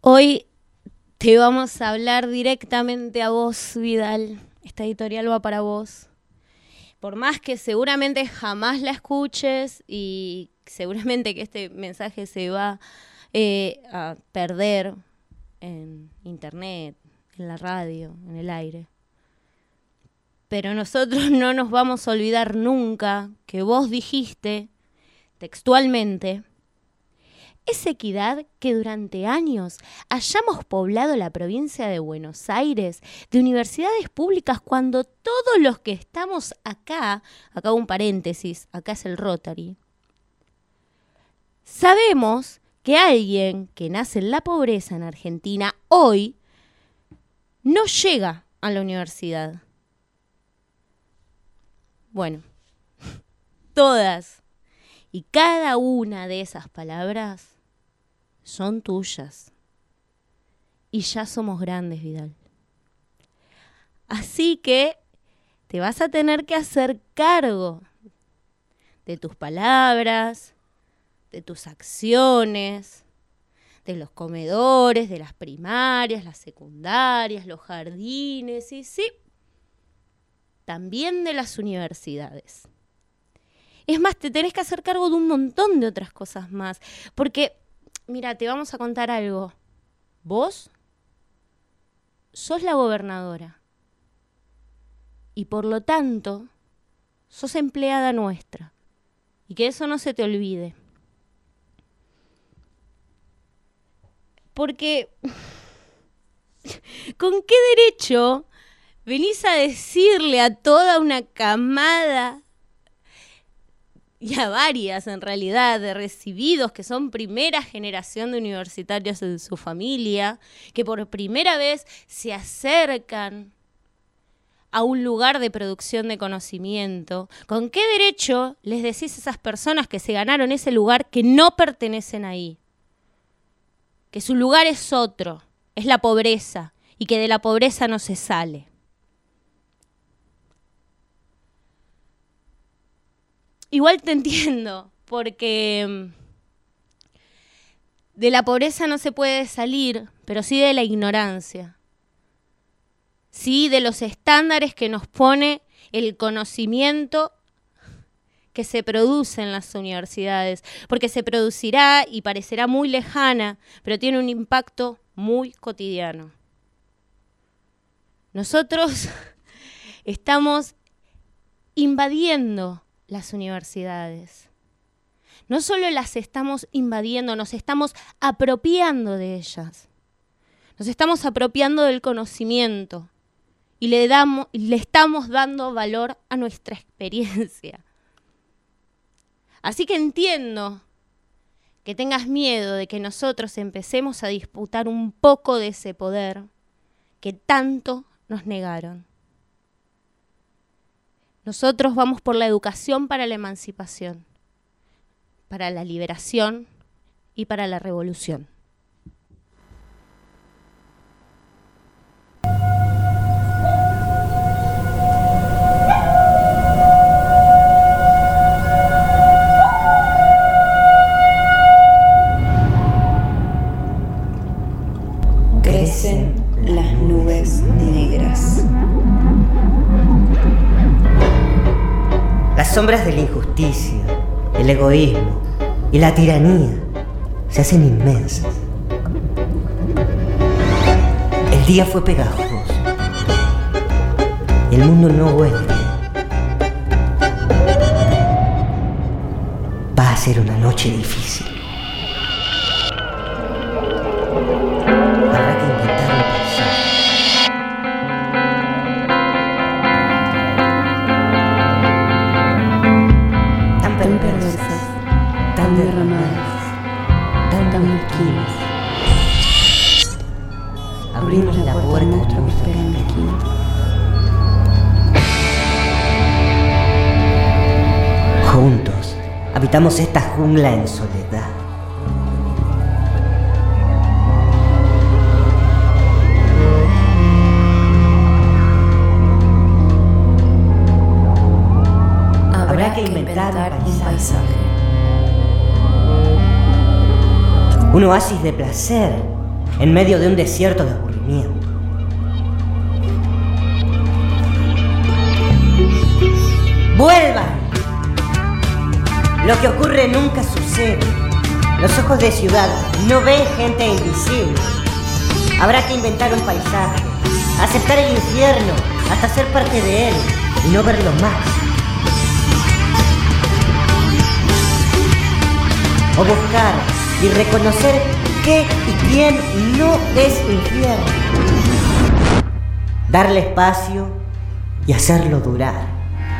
Hoy te vamos a hablar directamente a vos, Vidal. Esta editorial va para vos. Por más que seguramente jamás la escuches y seguramente que este mensaje se va a perder en internet, en la radio, en el aire. Pero nosotros no nos vamos a olvidar nunca que vos dijiste textualmente: ¿es equidad que durante años hayamos poblado la provincia de Buenos Aires de universidades públicas cuando todos los que estamos acá un paréntesis, acá es el Rotary, sabemos que alguien que nace en la pobreza en Argentina hoy no llega a la universidad? Bueno, todas y cada una de esas palabras son tuyas. Y ya somos grandes, Vidal. Así que te vas a tener que hacer cargo de tus palabras, de tus acciones, de los comedores, de las primarias, las secundarias, los jardines y sí, también de las universidades. Es más, te tenés que hacer cargo de un montón de otras cosas más. Porque, mira, te vamos a contar algo. Vos sos la gobernadora. Y por lo tanto, sos empleada nuestra. Y que eso no se te olvide. Porque, ¿con qué derecho venís a decirle a toda una camada, y a varias en realidad, de recibidos que son primera generación de universitarios en su familia, que por primera vez se acercan a un lugar de producción de conocimiento? ¿Con qué derecho les decís a esas personas que se ganaron ese lugar que no pertenecen ahí? Que su lugar es otro, es la pobreza, y que de la pobreza no se sale. Igual te entiendo, porque de la pobreza no se puede salir, pero sí de la ignorancia. Sí, de los estándares que nos pone el conocimiento que se produce en las universidades. Porque se producirá y parecerá muy lejana, pero tiene un impacto muy cotidiano. Nosotros estamos invadiendo las universidades. No solo las estamos invadiendo, nos estamos apropiando de ellas. Nos estamos apropiando del conocimiento y le estamos dando valor a nuestra experiencia. Así que entiendo que tengas miedo de que nosotros empecemos a disputar un poco de ese poder que tanto nos negaron. Nosotros vamos por la educación para la emancipación, para la liberación y para la revolución. Crecen las nubes negras. Las sombras de la injusticia, el egoísmo y la tiranía se hacen inmensas. El día fue pegajoso y el mundo no vuelve. Va a ser una noche difícil. Habrá que inventar un paisaje. Tan perversas, tan derramadas, tan mezquinas. Abrimos la puerta de nuestro misterio en la esquina. Juntos habitamos esta jungla en soledad. Habrá que inventar un paisaje. Un oasis de placer en medio de un desierto de aburrimiento. ¡Vuelvan! Lo que ocurre nunca sucede. Los ojos de ciudad no ven gente invisible. Habrá que inventar un paisaje, aceptar el infierno hasta ser parte de él y no verlo más. O buscar y reconocer qué y quién no es infierno. Darle espacio y hacerlo durar.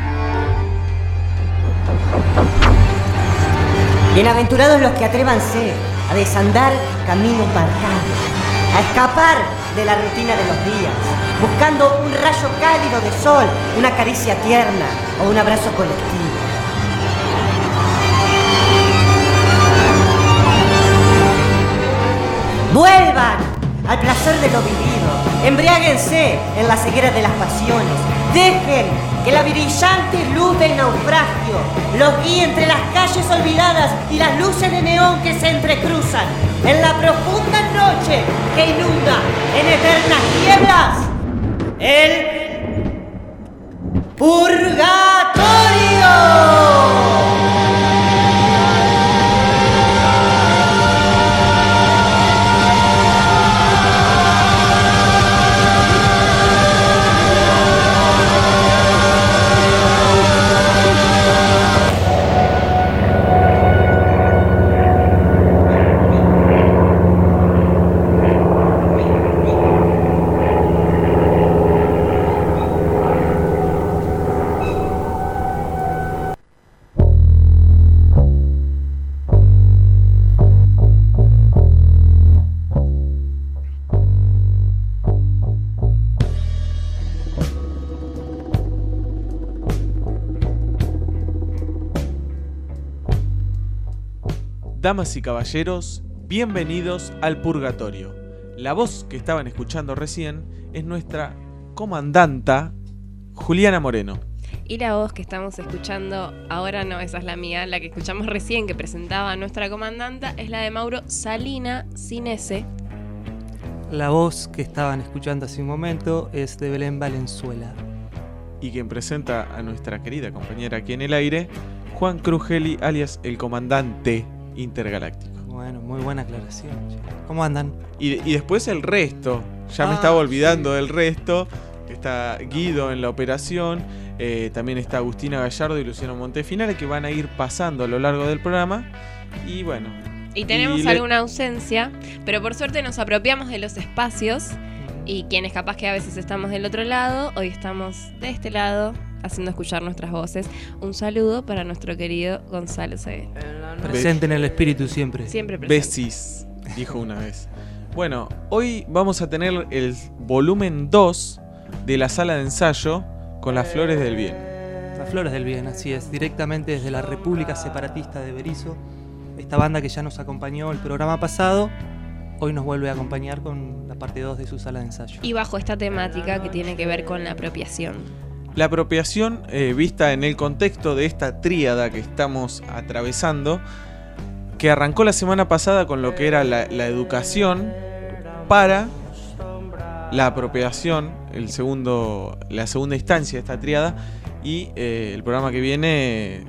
Bienaventurados los que atrévanse a desandar camino marcado, a escapar de la rutina de los días, buscando un rayo cálido de sol, una caricia tierna o un abrazo colectivo. ¡Vuelvan al placer de lo vivido! ¡Embriáguense en la ceguera de las pasiones! ¡Dejen que la brillante luz del naufragio los guíe entre las calles olvidadas y las luces de neón que se entrecruzan en la profunda noche que inunda en eternas nieblas el purgatorio! Damas y caballeros, bienvenidos al Purgatorio. La voz que estaban escuchando recién es nuestra comandanta Juliana Moreno. Y la voz que estamos escuchando ahora no, esa es la mía, la que escuchamos recién que presentaba a nuestra comandanta es la de Mauro Salina sin S. La voz que estaban escuchando hace un momento es de Belén Valenzuela. Y quien presenta a nuestra querida compañera aquí en el aire, Juan Crugeli, alias el comandante intergaláctico. Bueno, muy buena aclaración. ¿Cómo andan? Y después el resto, ya me estaba olvidando del resto. Está Guido en la operación, también está Agustina Gallardo y Luciano Montefinale, que van a ir pasando a lo largo del programa. Y bueno. Y tenemos alguna ausencia, pero por suerte nos apropiamos de los espacios. Y quienes capaz que a veces estamos del otro lado, hoy estamos de este lado, haciendo escuchar nuestras voces. Un saludo para nuestro querido Gonzalo Segué. Presente en el espíritu siempre. Siempre presente. Besis, dijo una vez. Bueno, hoy vamos a tener el volumen 2 de la sala de ensayo con las Flores del Bien. Las Flores del Bien, así es, directamente desde la República Separatista de Berisso. Esta banda que ya nos acompañó el programa pasado, hoy nos vuelve a acompañar con la parte 2 de su sala de ensayo. Y bajo esta temática que tiene que ver con la apropiación. La apropiación, vista en el contexto de esta tríada que estamos atravesando, que arrancó la semana pasada con lo que era la educación para la apropiación, la segunda instancia de esta tríada, y el programa que viene...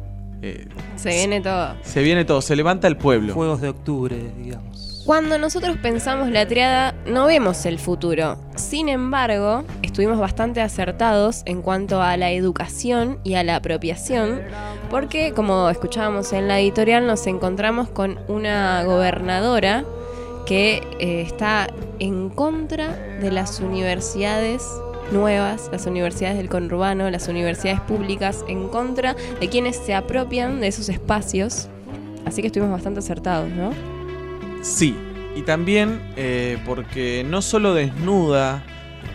se viene todo. Se viene todo, se levanta el pueblo. Fuegos de octubre, digamos. Cuando nosotros pensamos la tríada, no vemos el futuro. Sin embargo, estuvimos bastante acertados en cuanto a la educación y a la apropiación, porque, como escuchábamos en la editorial, nos encontramos con una gobernadora que está en contra de las universidades nuevas, las universidades del conurbano, las universidades públicas, en contra de quienes se apropian de esos espacios. Así que estuvimos bastante acertados, ¿no? Sí, y también porque no solo desnuda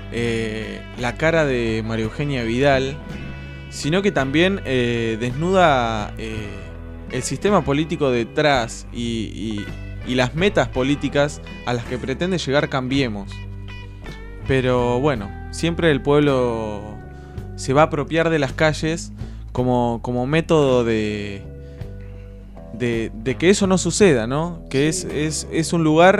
la cara de María Eugenia Vidal, sino que también desnuda el sistema político detrás y las metas políticas a las que pretende llegar Cambiemos. Pero bueno, siempre el pueblo se va a apropiar de las calles como método de que eso no suceda, ¿no? Que es un lugar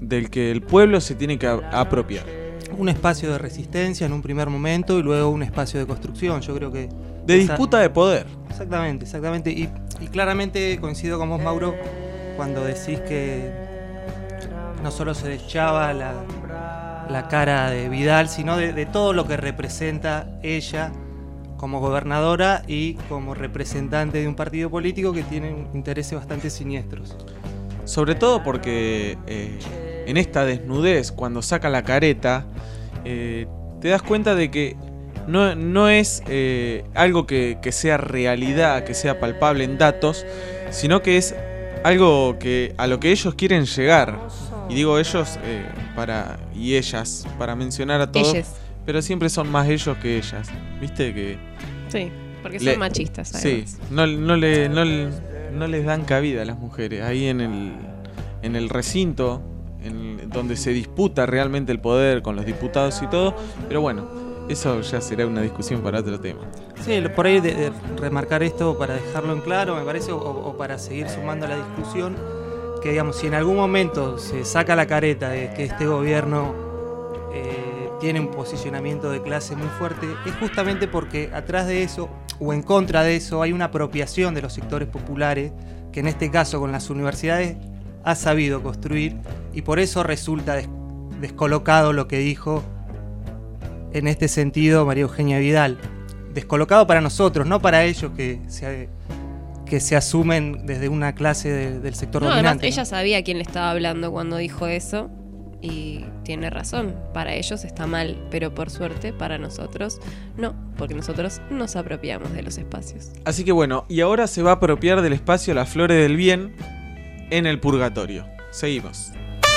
del que el pueblo se tiene que apropiar. Un espacio de resistencia en un primer momento y luego un espacio de construcción. Yo creo que... De disputa de poder. Exactamente. Y claramente coincido con vos, Mauro, cuando decís que no solo se deschaba la cara de Vidal, sino de todo lo que representa ella como gobernadora y como representante de un partido político que tiene intereses bastante siniestros. Sobre todo porque en esta desnudez, cuando saca la careta, te das cuenta de que no es algo que sea realidad, que sea palpable en datos, sino que es algo a lo que ellos quieren llegar. Y digo ellos y ellas, para mencionar a todos. Ellas. Pero siempre son más ellos que ellas. ¿Viste? Que sí, porque son machistas. Además. Sí, no les dan cabida a las mujeres. Ahí en el recinto, donde se disputa realmente el poder con los diputados y todo. Pero bueno, eso ya será una discusión para otro tema. Sí, por ahí de remarcar esto para dejarlo en claro, me parece, o para seguir sumando a la discusión, que digamos, si en algún momento se saca la careta de que este gobierno tiene un posicionamiento de clase muy fuerte, es justamente porque atrás de eso, o en contra de eso, hay una apropiación de los sectores populares, que en este caso con las universidades ha sabido construir, y por eso resulta descolocado lo que dijo en este sentido María Eugenia Vidal. Descolocado para nosotros, no para ellos que se asumen desde una clase del sector dominante. Además, ella sabía quién le estaba hablando cuando dijo eso. Y tiene razón, para ellos está mal, pero por suerte para nosotros no, porque nosotros nos apropiamos de los espacios. Así que bueno, y ahora se va a apropiar del espacio Las Flores del Bien en el Purgatorio. Seguimos.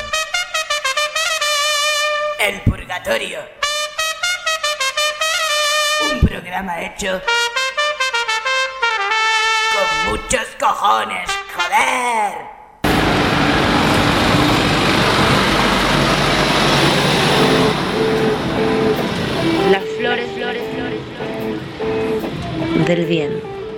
El Purgatorio. Un programa hecho con muchos cojones, joder. Las flores del bien.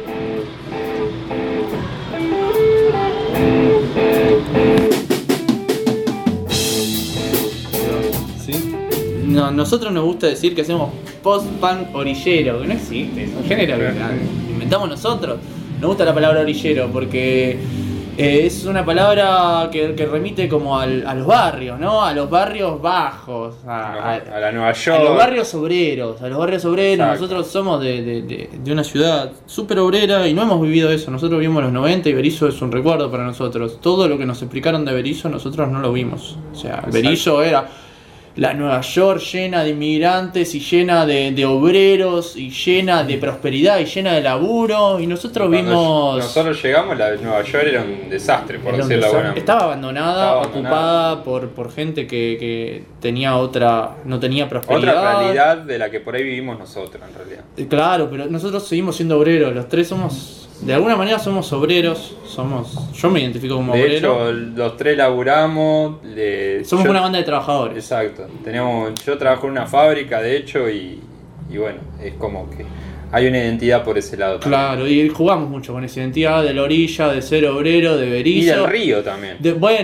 ¿Sí? No, nosotros nos gusta decir que hacemos post-punk orillero, que no existe, es un género que inventamos nosotros. Nos gusta la palabra orillero porque es una palabra que remite como a los barrios, ¿no? A los barrios bajos, a la Nueva York. A los barrios obreros, Exacto. Nosotros somos de una ciudad súper obrera y no hemos vivido eso. Nosotros vivimos los 90 y Berisso es un recuerdo para nosotros. Todo lo que nos explicaron de Berisso nosotros no lo vimos. O sea, Berisso era la Nueva York llena de inmigrantes y llena de obreros y llena de prosperidad y llena de laburo, y nosotros vimos... Nosotros llegamos, la de Nueva York era un desastre, por decirlo bueno. Estaba abandonada, ocupada por gente que tenía no tenía prosperidad. Otra realidad de la que por ahí vivimos nosotros, en realidad. Claro, pero nosotros seguimos siendo obreros, los tres de alguna manera somos obreros, yo me identifico como obrero. De hecho, los tres laburamos. Somos una banda de trabajadores. Exacto. Yo trabajo en una fábrica, de hecho, y bueno, es como que hay una identidad por ese lado también. Claro, y jugamos mucho con esa identidad de la orilla, de ser obrero, de Berisso. Y del río también.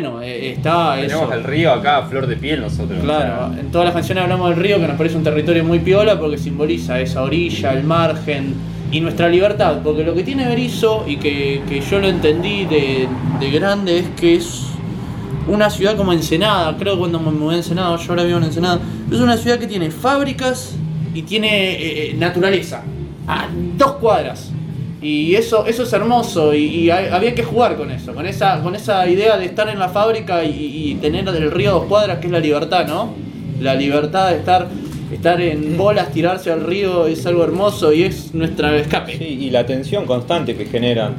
Está eso. Tenemos el río acá a flor de piel nosotros. Claro, en todas las canciones hablamos del río, que nos parece un territorio muy piola porque simboliza esa orilla, el margen y nuestra libertad. Porque lo que tiene Berisso, y que yo lo entendí de grande, es que es una ciudad como Ensenada. Creo que cuando me mudé a Ensenada, yo ahora vivo en Ensenada, es una ciudad que tiene fábricas y tiene naturaleza a 2 cuadras, y eso es hermoso, y había que jugar con eso, con esa idea de estar en la fábrica y tener el río a 2 cuadras, que es la libertad, ¿no? La libertad de estar en bolas, tirarse al río, es algo hermoso y es nuestra escape. Sí, y la tensión constante que genera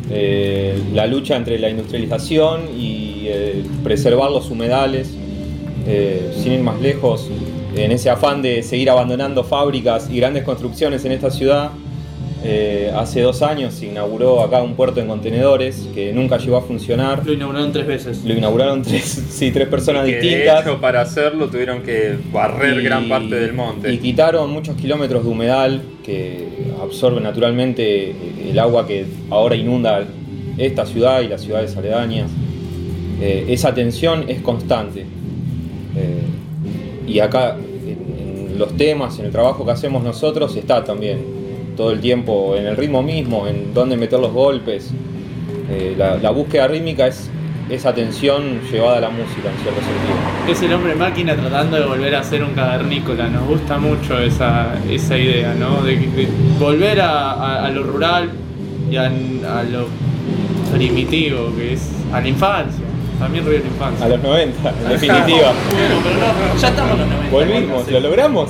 la lucha entre la industrialización y preservar los humedales, sin ir más lejos. En ese afán de seguir abandonando fábricas y grandes construcciones en esta ciudad, hace 2 años se inauguró acá un puerto en contenedores que nunca llegó a funcionar. Lo inauguraron 3 veces. Lo inauguraron 3 personas distintas. De hecho, para hacerlo tuvieron que barrer gran parte del monte. Y quitaron muchos kilómetros de humedal que absorbe naturalmente el agua que ahora inunda esta ciudad y las ciudades aledañas. Esa tensión es constante. Y acá, en los temas, en el trabajo que hacemos nosotros, está también todo el tiempo en el ritmo mismo, en dónde meter los golpes. La búsqueda rítmica es esa tensión llevada a la música, en cierto sentido. Es el hombre máquina tratando de volver a ser un cavernícola. Nos gusta mucho esa idea, ¿no? De volver a lo rural y a lo primitivo, que es a la infancia. También río de la infancia. A los 90, en definitiva. Bueno, pero no, ya estamos en los 90. Volvimos, lo logramos.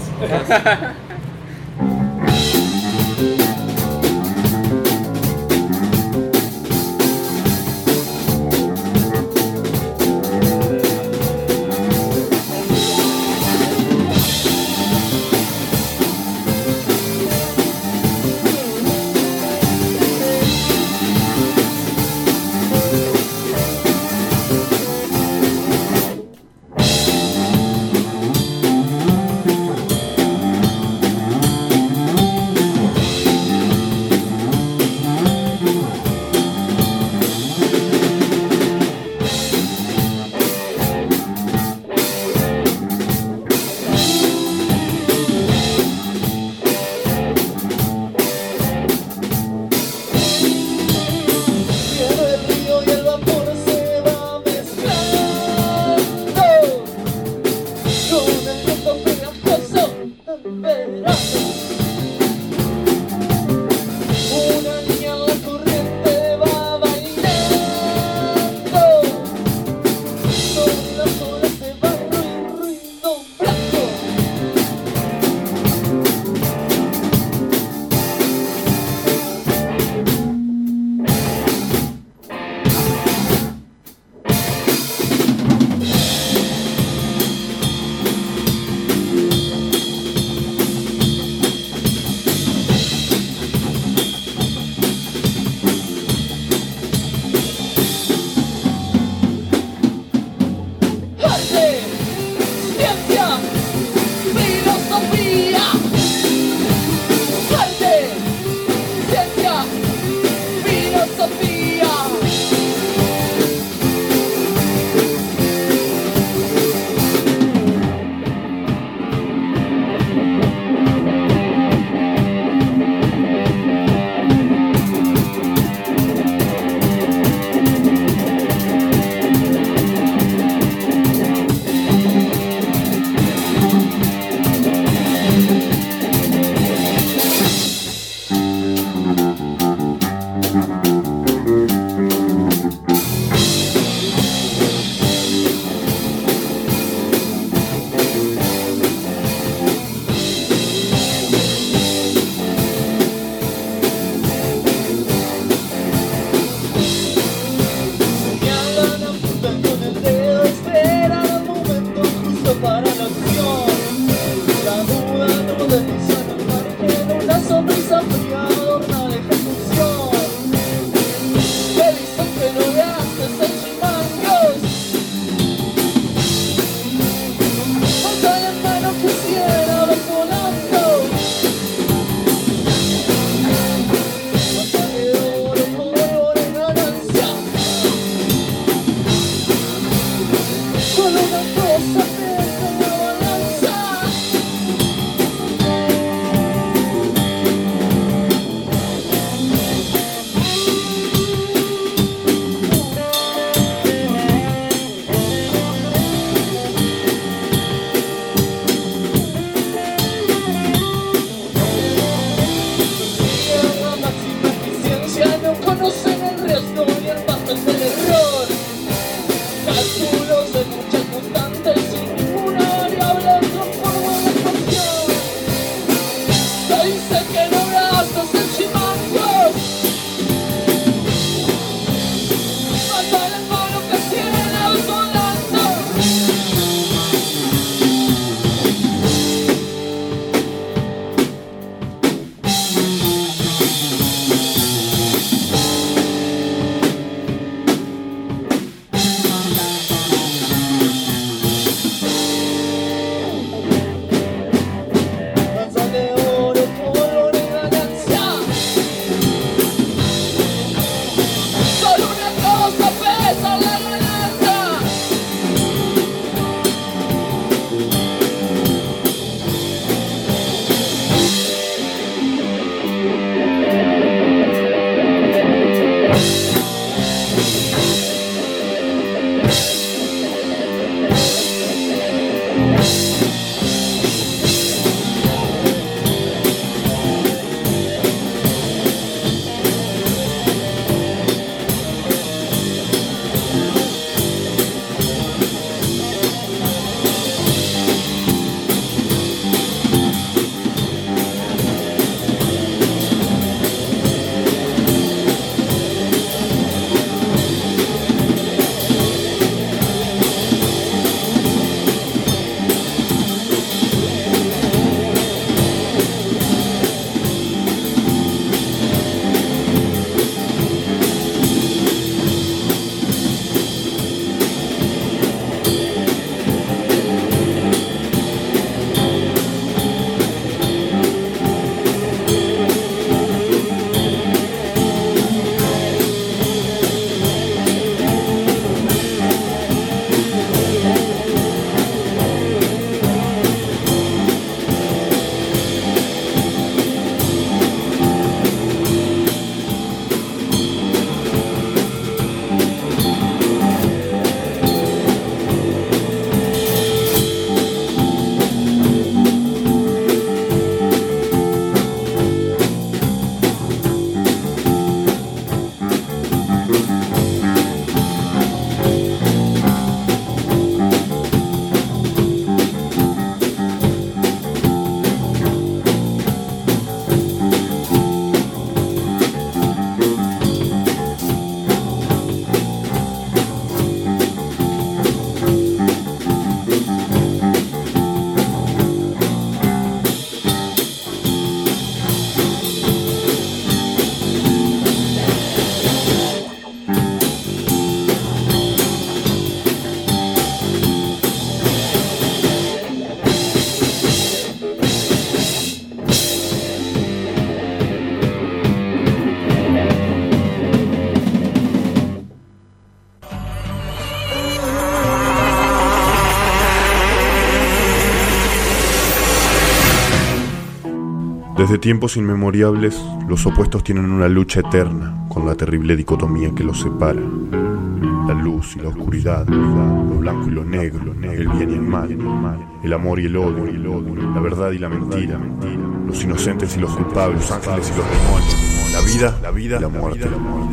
Desde tiempos inmemoriales, los opuestos tienen una lucha eterna con la terrible dicotomía que los separa. La luz y la oscuridad, lo blanco y lo negro, el bien y el mal, el amor y el odio, la verdad y la mentira, los inocentes y los culpables, los ángeles y los demonios, la vida y la muerte.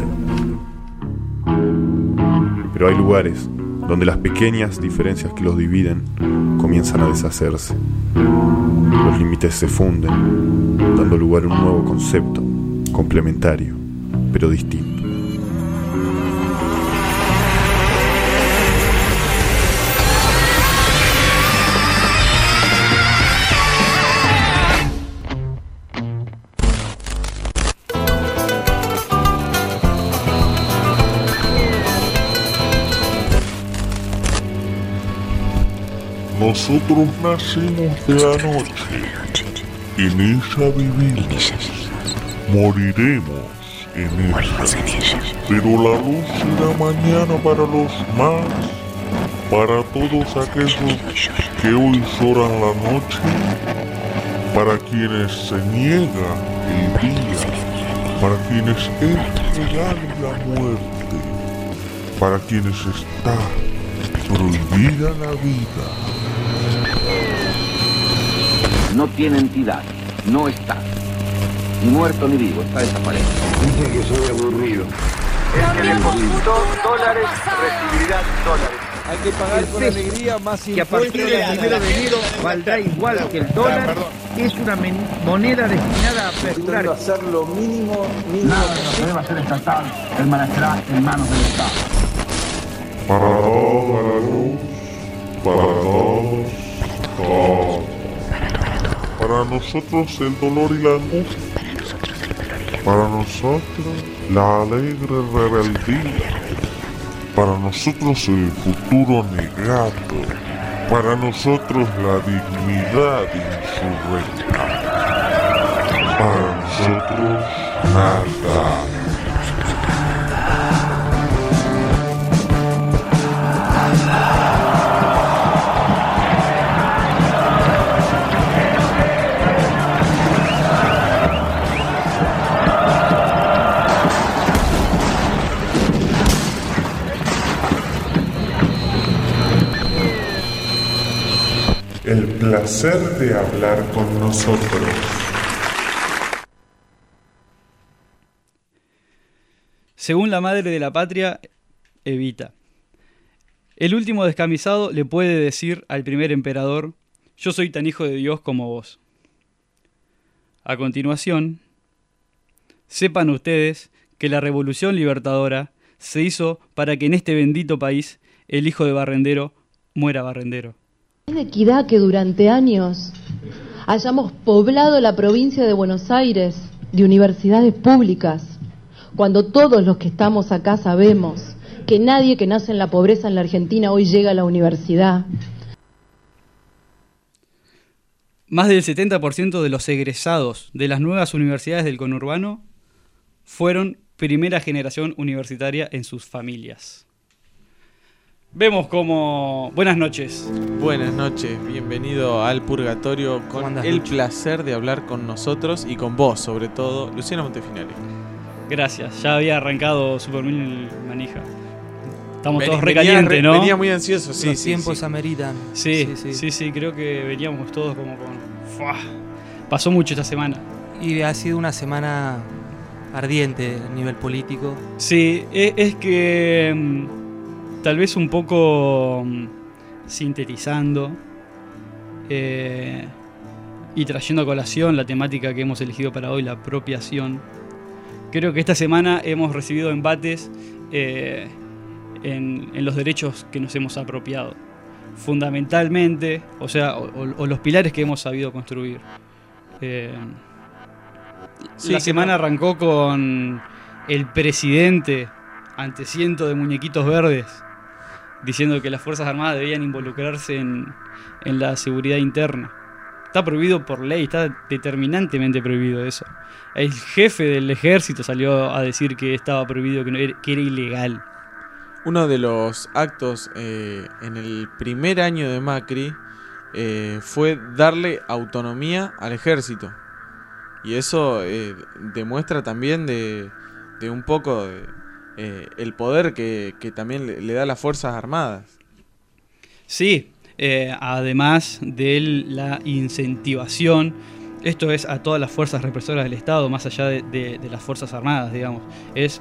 Pero hay lugares donde las pequeñas diferencias que los dividen comienzan a deshacerse. Los límites se funden, dando lugar a un nuevo concepto, complementario, pero distinto. Nosotros nacimos de la noche, en ella vivimos, moriremos en ella. Pero la luz será mañana para los más, para todos aquellos que hoy lloran la noche, para quienes se niega el día, para quienes es real la muerte, para quienes está prohibida la vida. No tiene entidad, no está. Ni muerto ni vivo, está desaparecido. Dice que soy aburrido. El que depositó dólares recibirá dólares. Hay que pagar con alegría más impuestos. Que a partir del 1 de enero valdrá igual que el dólar. Es una moneda destinada a apresurar. Hacer lo mínimo. Nada de lo que deba ser estatal permanecerá en manos del Estado. Para todos, todos. Para nosotros el dolor y la angustia. Para nosotros la alegre rebeldía. Para nosotros el futuro negado. Para nosotros la dignidad insurrecta. Para nosotros nada. El placer de hablar con nosotros. Según la madre de la patria, Evita. El último descamisado le puede decir al primer emperador: yo soy tan hijo de Dios como vos. A continuación, sepan ustedes que la Revolución Libertadora se hizo para que en este bendito país el hijo de barrendero muera barrendero. Es de equidad que durante años hayamos poblado la provincia de Buenos Aires de universidades públicas, cuando todos los que estamos acá sabemos que nadie que nace en la pobreza en la Argentina hoy llega a la universidad. Más del 70% de los egresados de las nuevas universidades del conurbano fueron primera generación universitaria en sus familias. Vemos como... Buenas noches. Buenas noches, bienvenido al Purgatorio con el placer de hablar con nosotros y con vos, sobre todo, Luciana Montefinari. Gracias, ya había arrancado súper bien el manija. Estamos todos recalientes, ¿no? Venía muy ansioso, sí. Los tiempos ameritan. Sí, creo que veníamos todos como con... ¡Fua! Pasó mucho esta semana. Y ha sido una semana ardiente a nivel político. Sí, es que... tal vez un poco sintetizando y trayendo a colación la temática que hemos elegido para hoy, la apropiación. Creo que esta semana hemos recibido embates en los derechos que nos hemos apropiado. Fundamentalmente, o los pilares que hemos sabido construir. La semana arrancó con el presidente ante cientos de muñequitos verdes diciendo que las Fuerzas Armadas debían involucrarse en la seguridad interna. Está prohibido por ley, está determinantemente prohibido eso. El jefe del ejército salió a decir que estaba prohibido, que era ilegal. Uno de los actos en el primer año de Macri fue darle autonomía al ejército. Y eso demuestra también de un poco el poder que también le da a las Fuerzas Armadas. Sí, además de la incentivación, esto es a todas las fuerzas represoras del Estado, más allá de las Fuerzas Armadas, digamos, es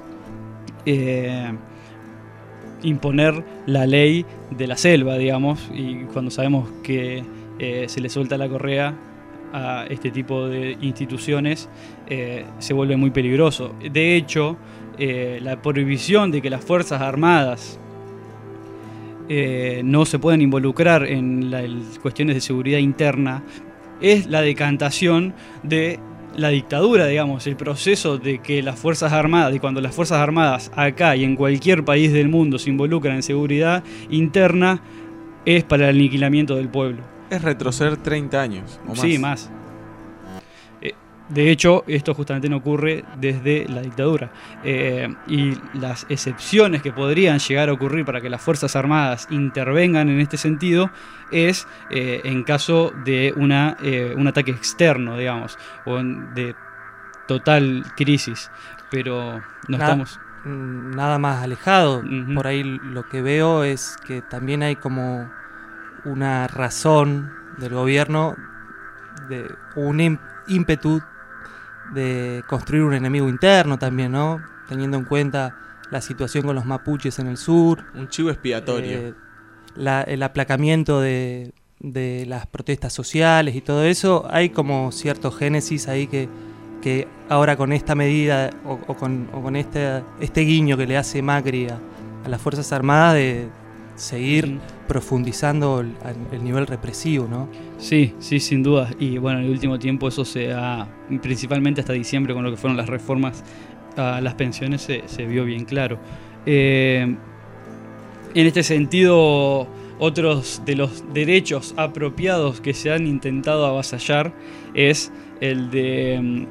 imponer la ley de la selva, digamos, y cuando sabemos que se le suelta la correa a este tipo de instituciones, se vuelve muy peligroso. De hecho, la prohibición de que las Fuerzas Armadas no se puedan involucrar en cuestiones de seguridad interna es la decantación de la dictadura, digamos, el proceso de que las Fuerzas Armadas, y cuando las Fuerzas Armadas acá y en cualquier país del mundo se involucran en seguridad interna, es para el aniquilamiento del pueblo. Es retroceder 30 años o más. Sí, más. De hecho, esto justamente no ocurre desde la dictadura. Y las excepciones que podrían llegar a ocurrir para que las Fuerzas Armadas intervengan en este sentido es en caso de un ataque externo, digamos, o de total crisis. Pero no estamos... Nada más alejado. Por ahí lo que veo es que también hay como una razón del gobierno, de un ímpetu de construir un enemigo interno también, ¿no? Teniendo en cuenta la situación con los mapuches en el sur. Un chivo expiatorio. El aplacamiento de las protestas sociales y todo eso. Hay como cierto génesis ahí que ahora con esta medida o con este guiño que le hace Macri a las Fuerzas Armadas de seguir profundizando el nivel represivo, ¿no? Sí, sin duda. Y bueno, en el último tiempo eso se ha, principalmente hasta diciembre con lo que fueron las reformas a las pensiones, se vio bien claro. En este sentido, otros de los derechos apropiados que se han intentado avasallar es el de...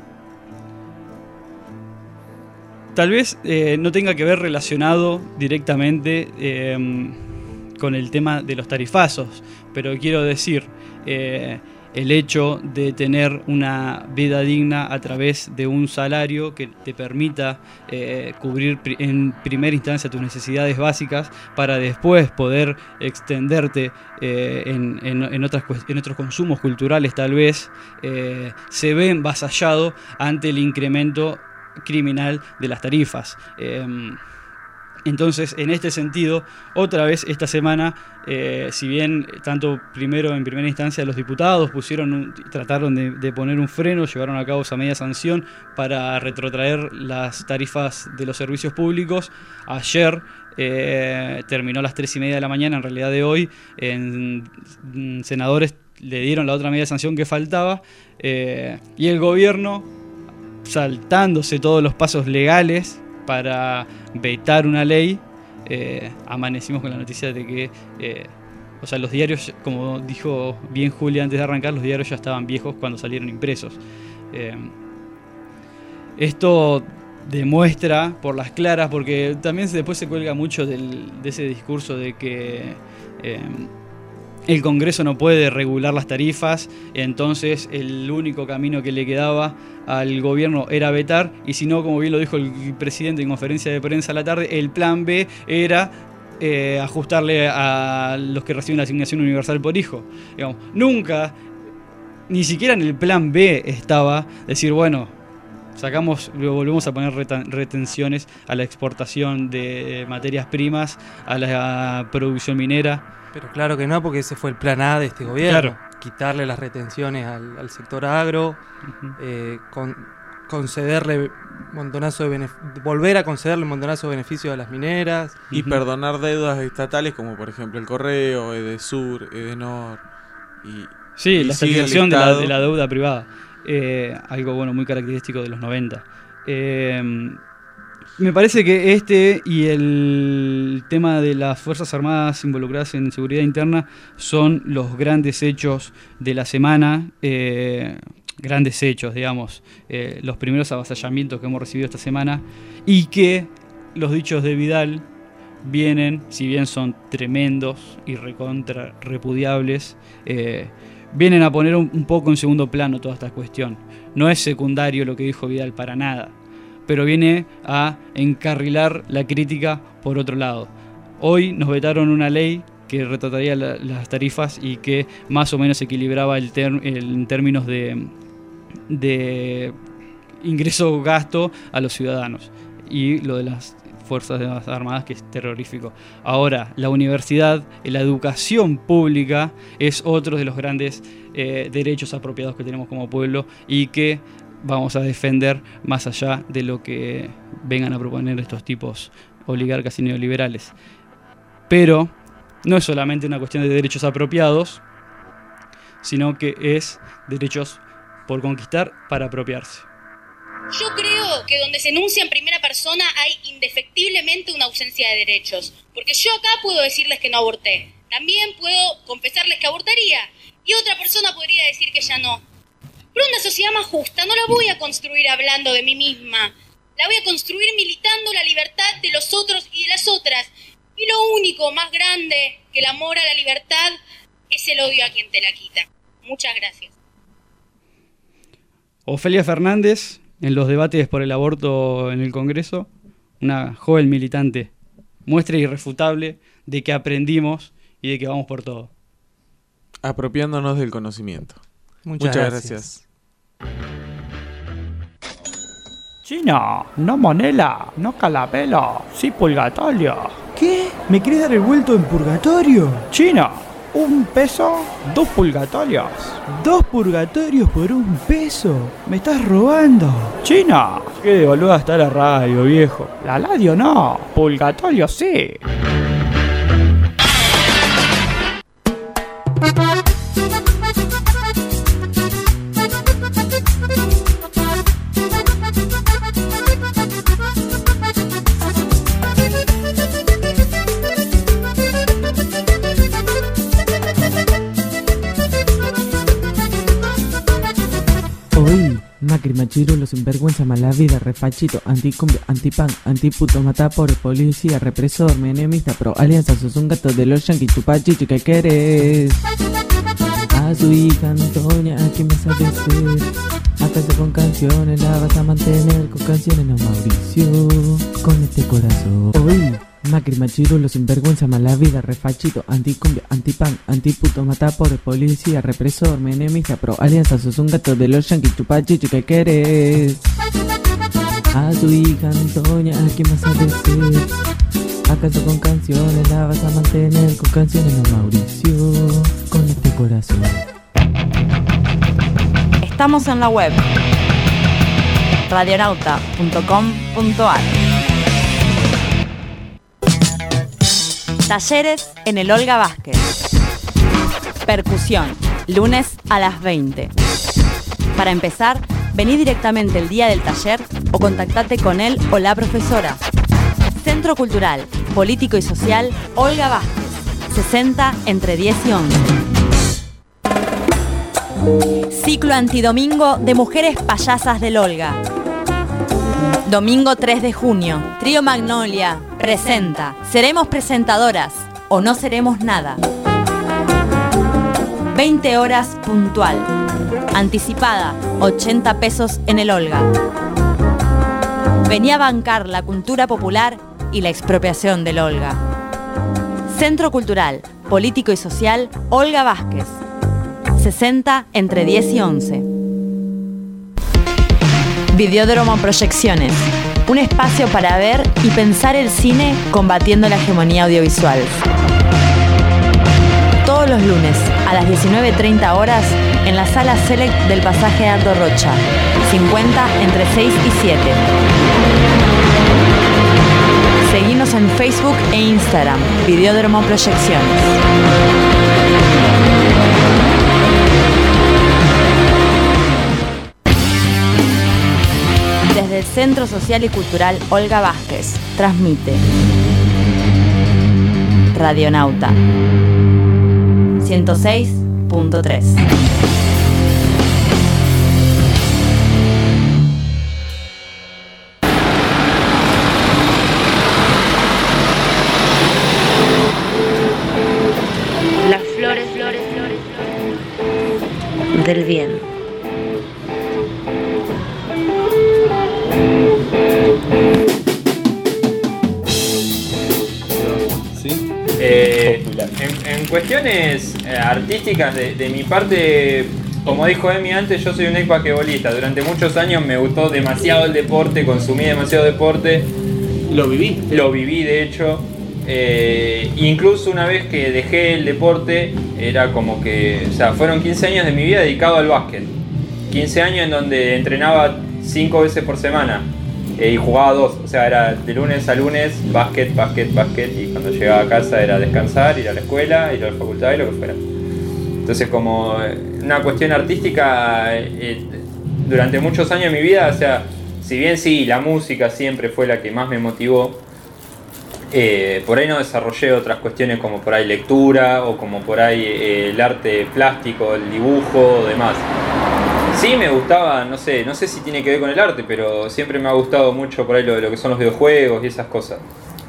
Tal vez no tenga que ver relacionado directamente con el tema de los tarifazos, pero quiero decir, el hecho de tener una vida digna a través de un salario que te permita cubrir en primera instancia tus necesidades básicas para después poder extenderte en otros consumos culturales tal vez, se ve avasallado ante el incremento criminal de las tarifas. Entonces, en este sentido, otra vez esta semana, si bien tanto en primera instancia los diputados trataron de poner un freno, llevaron a cabo esa media sanción para retrotraer las tarifas de los servicios públicos, ayer terminó a las 3:30 de la mañana, en realidad de hoy, en senadores le dieron la otra media sanción que faltaba, y el gobierno, saltándose todos los pasos legales para vetar una ley, amanecimos con la noticia de que los diarios, como dijo bien Julia antes de arrancar, los diarios ya estaban viejos cuando salieron impresos. Esto demuestra por las claras, porque también después se cuelga mucho de ese discurso de que el Congreso no puede regular las tarifas, entonces el único camino que le quedaba al gobierno era vetar, y si no, como bien lo dijo el presidente en conferencia de prensa a la tarde, el plan B era ajustarle a los que reciben la asignación universal por hijo. Digamos, nunca, ni siquiera en el plan B estaba decir, bueno, volvemos a poner retenciones a la exportación de materias primas, a la producción minera. Pero claro que no, porque ese fue el plan A de este gobierno. Claro. Quitarle las retenciones al sector agro, concederle volver a concederle un montonazo de beneficios a las mineras. Y perdonar deudas estatales como por ejemplo el Correo, Edesur, Edenor. Sí, la estatización de la deuda privada. Algo muy característico de los 90. Me parece que este y el tema de las Fuerzas Armadas involucradas en seguridad interna son los grandes hechos de la semana. Grandes hechos, digamos, los primeros avasallamientos que hemos recibido esta semana, y que los dichos de Vidal vienen, si bien son tremendos y recontra repudiables, vienen a poner un poco en segundo plano toda esta cuestión. No es secundario lo que dijo Vidal para nada, pero viene a encarrilar la crítica por otro lado. Hoy nos vetaron una ley que retrataría las tarifas y que más o menos equilibraba en términos de ingreso-gasto a los ciudadanos, y lo de las Fuerzas Armadas, que es terrorífico. Ahora, la universidad, la educación pública es otro de los grandes derechos apropiados que tenemos como pueblo y que vamos a defender más allá de lo que vengan a proponer estos tipos oligarcas y neoliberales. Pero no es solamente una cuestión de derechos apropiados, sino que es derechos por conquistar para apropiarse. Yo creo que donde se enuncia en primera persona hay indefectiblemente una ausencia de derechos. Porque yo acá puedo decirles que no aborté. También puedo confesarles que abortaría. Y otra persona podría decir que ya no. Pero una sociedad más justa no la voy a construir hablando de mí misma. La voy a construir militando la libertad de los otros y de las otras. Y lo único más grande que el amor a la libertad es el odio a quien te la quita. Muchas gracias. Ofelia Fernández, en los debates por el aborto en el Congreso, una joven militante, muestra irrefutable de que aprendimos y de que vamos por todo. Apropiándonos del conocimiento. Muchas gracias. China, no monela, no calapelo, sí purgatorio. ¿Qué? ¿Me querés dar el vuelto en purgatorio? China, ¿1 peso? 2 purgatorios. 2 purgatorios por 1 peso. ¿Me estás robando? China, que devaluada está la radio, viejo. La radio no, purgatorio sí. Macri, machirulo, sinvergüenza, mala vida, refachito, anticumbia, antipan, antiputo, mata por policía, represor, menemista, pro alianza, sos un gato de los yanquis, chupachicho, ¿qué querés? A su hija Antonia, ¿a quién vas a decir? ¿Acaso con canciones la vas a mantener? Con canciones no, Mauricio, con este corazón. Hoy Macri, machirulo, sinvergüenza, mala vida, refachito, anticumbia, antipan, antiputo, mata por policía, represor, menemista, pro alianza, sos un gato de los yanquis, chupachicho, ¿qué querés? A tu hija Antonia, ¿a quién vas a decir? ¿Acaso con canciones la vas a mantener? Con canciones no, Mauricio, con este corazón. Estamos en la web radionauta.com.ar. Talleres en el Olga Vázquez. Percusión, lunes a las 20. Para empezar, vení directamente el día del taller o contactate con él o la profesora. Centro Cultural, Político y Social Olga Vázquez, 60 entre 10 y 11. Ciclo antidomingo de Mujeres Payasas del Olga. Domingo 3 de junio, Trío Magnolia presenta Seremos presentadoras o no seremos nada. 20 horas puntual. Anticipada, 80 pesos en el Olga. Vení a bancar la cultura popular y la expropiación del Olga. Centro Cultural, Político y Social Olga Vázquez, 60 entre 10 y 11. Videódromo Proyecciones, un espacio para ver y pensar el cine combatiendo la hegemonía audiovisual. Todos los lunes a las 19:30 horas en la sala Select del pasaje Aldo Rocha, 50 entre 6 y 7. Seguinos en Facebook e Instagram, Videódromo Proyecciones. Desde el Centro Social y Cultural Olga Vázquez, transmite Radionauta 106.3. Las flores, flores, flores, flores. del bien. ¿Sí? En cuestiones artísticas de mi parte, como dijo Emi antes, yo soy un ex basquetbolista. Durante muchos años me gustó demasiado el deporte, consumí demasiado deporte. ¿Lo viví? Lo viví, de hecho. Incluso una vez que dejé el deporte, era como que, o sea, fueron 15 años de mi vida dedicado al básquet. 15 años en donde entrenaba 5 veces por semana y jugaba 2, o sea, era de lunes a lunes, básquet, y cuando llegaba a casa era descansar, ir a la escuela, ir a la facultad y lo que fuera. Entonces, como una cuestión artística, durante muchos años de mi vida, o sea, si bien sí, la música siempre fue la que más me motivó, por ahí no desarrollé otras cuestiones como por ahí lectura o como por ahí el arte plástico, el dibujo o demás. Sí me gustaba, no sé si tiene que ver con el arte, pero siempre me ha gustado mucho por ahí lo que son los videojuegos y esas cosas.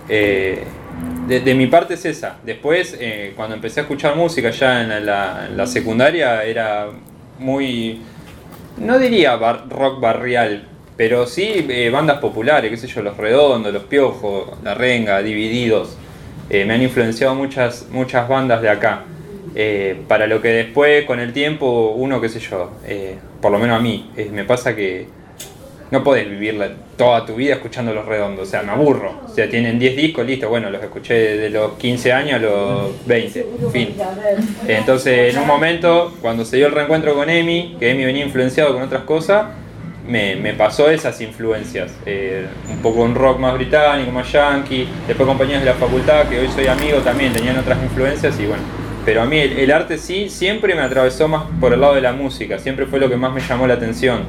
De mi parte es esa. Después, cuando empecé a escuchar música ya en la secundaria, era muy, no diría rock barrial, pero sí bandas populares, qué sé yo, Los Redondos, Los Piojos, La Renga, Divididos. Me han influenciado muchas bandas de acá. Para lo que después, con el tiempo, uno, qué sé yo, por lo menos a mí, me pasa que no podés vivir toda tu vida escuchando Los Redondos, o sea, me aburro. O sea, tienen 10 discos, listo, bueno, los escuché de los 15 años a los 20, fin. Entonces, en un momento, cuando se dio el reencuentro con Emi, que Emi venía influenciado con otras cosas, me pasó esas influencias, un poco un rock más británico, más yankee. Después compañeros de la facultad, que hoy soy amigo, también tenían otras influencias y bueno. Pero a mí el arte sí siempre me atravesó más por el lado de la música, siempre fue lo que más me llamó la atención.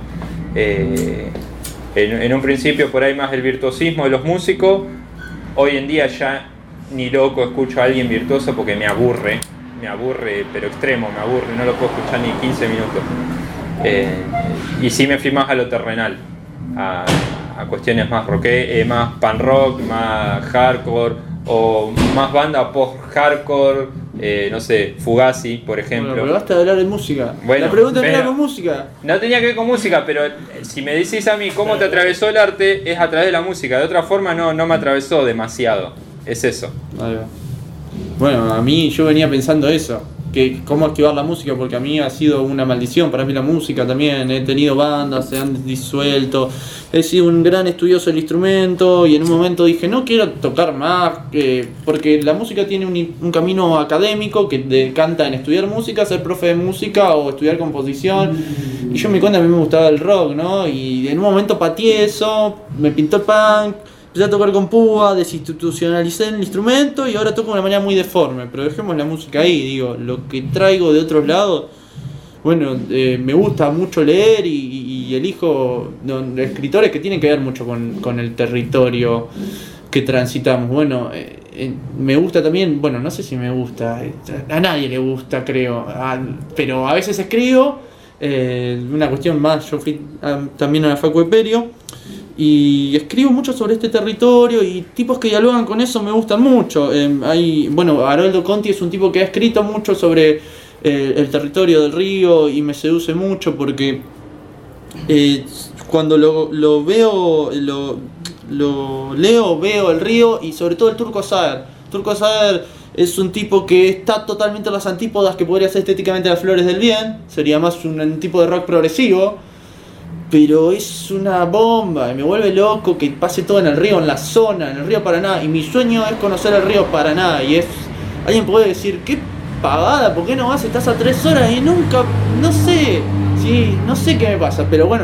En un principio por ahí más el virtuosismo de los músicos, hoy en día ya ni loco escucho a alguien virtuoso porque me aburre, pero extremo, me aburre, no lo puedo escuchar ni 15 minutos. Y sí me fui más a lo terrenal, a cuestiones más rock, más pan rock, más hardcore, o más banda post-hardcore, no sé, Fugazi, por ejemplo. Bueno, pero basta de hablar de música. Bueno, la pregunta tenía con música. No tenía que ver con música, pero si me decís a mí cómo te atravesó el arte, es a través de la música. De otra forma no me atravesó demasiado. Es eso. Ahí va. Bueno, a mí yo venía pensando eso. Que cómo activar la música, porque a mí ha sido una maldición para mí la música también. He tenido bandas, se han disuelto, he sido un gran estudioso del instrumento y en un momento dije no quiero tocar más, porque la música tiene un camino académico que decanta en estudiar música, ser profe de música o estudiar composición, y yo me di cuenta que a mí me gustaba el rock, ¿no? Y en un momento pateé eso, me pintó el punk, empecé a tocar con púa, desinstitucionalicé el instrumento y ahora toco de una manera muy deforme. Pero dejemos la música ahí, digo, lo que traigo de otros lados, bueno, me gusta mucho leer y elijo escritores que tienen que ver mucho con el territorio que transitamos. Bueno, me gusta también, bueno, no sé si me gusta, a nadie le gusta creo, pero a veces escribo, una cuestión más, yo fui también a la Facu de Perio, y escribo mucho sobre este territorio y tipos que dialogan con eso me gustan mucho. Bueno, Haroldo Conti es un tipo que ha escrito mucho sobre el territorio del río y me seduce mucho porque cuando lo veo, lo leo, veo el río y sobre todo el Turco Saer. Turco Saer es un tipo que está totalmente a las antípodas que podría ser estéticamente Las Flores del Bien, sería más un tipo de rock progresivo. Pero es una bomba y me vuelve loco que pase todo en el río, en la zona, en el río Paraná. Y mi sueño es conocer el río Paraná. Y alguien puede decir, qué pavada, ¿por qué no vas? Estás a 3 horas y nunca, no sé, sí, no sé qué me pasa. Pero bueno,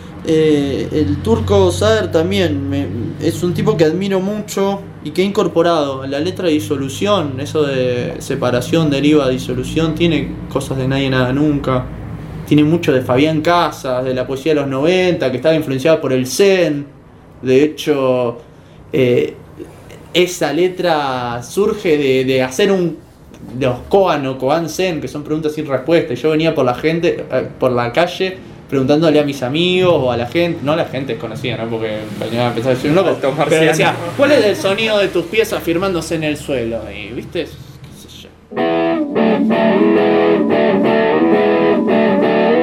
el Turco Saer también es un tipo que admiro mucho y que he incorporado. La letra de Disolución, eso de separación, deriva, disolución, tiene cosas de Nadie Nada Nunca. Tiene mucho de Fabián Casas, de la poesía de los 90, que estaba influenciada por el Zen. De hecho, esa letra surge de hacer de los Koan o Koan Zen, que son preguntas sin respuesta. Y yo venía por la calle, preguntándole a mis amigos o a la gente, no a la gente desconocida, ¿no? Porque venía a empezar a decir un loco, pero decía, ¿cuál es el sonido de tus pies afirmándose en el suelo? Y, ¿viste? ¿Qué sé yo?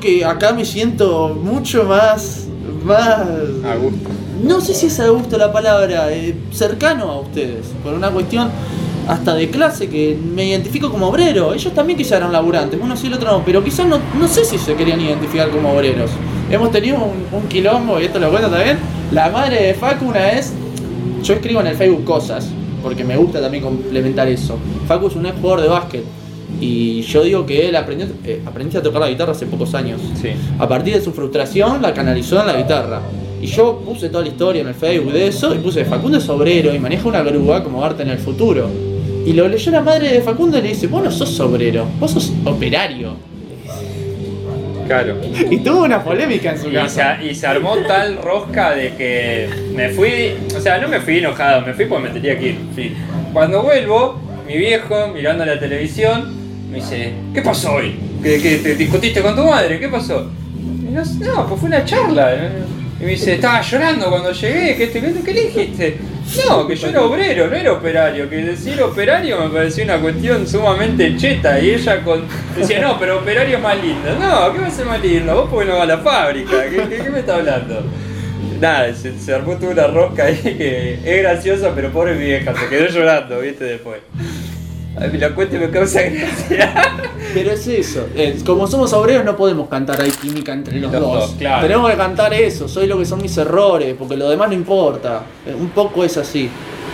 que acá me siento mucho más A gusto. no sé si es a gusto la palabra, cercano a ustedes, por una cuestión hasta de clase, que me identifico como obrero. Ellos también quizá eran laburantes, uno sí, el otro no, pero quizás no sé si se querían identificar como obreros. Hemos tenido un quilombo, y esto lo cuento también. La madre de Facu una vez, yo escribo en el Facebook cosas, porque me gusta también complementar eso. Facu es un ex jugador de básquet, y yo digo que él aprendió a tocar la guitarra hace pocos años. Sí. A partir de su frustración la canalizó en la guitarra. Y yo puse toda la historia en el Facebook de eso, y puse: Facundo es obrero y maneja una grúa como Arte en el futuro. Y lo leyó la madre de Facundo y le dice: vos no sos obrero, vos sos operario. Claro. Y tuvo una polémica en su casa. Y se armó tal rosca de que me fui, o sea, no me fui enojado, me fui porque me tenía que ir. Sí. Cuando vuelvo, mi viejo, mirando la televisión, me dice: ¿qué pasó hoy? ¿Que te discutiste con tu madre? ¿Qué pasó? Y no, pues fue una charla. Y me dice: estaba llorando cuando llegué, ¿qué le dijiste? No, que yo era obrero, no era operario, que decir operario me pareció una cuestión sumamente cheta. Y ella decía: no, pero operario es más lindo. No, ¿qué va a ser más lindo? Vos porque no vas a la fábrica, ¿qué me está hablando? Nada, se armó toda una rosca ahí que es graciosa, pero pobre vieja, se quedó llorando, viste, después. Ay, me la cuento y me causa gracia. Pero es eso, como somos obreros no podemos cantar "hay química entre los dos". Claro. Tenemos que cantar eso, soy lo que son mis errores, porque lo demás no importa. Un poco es así.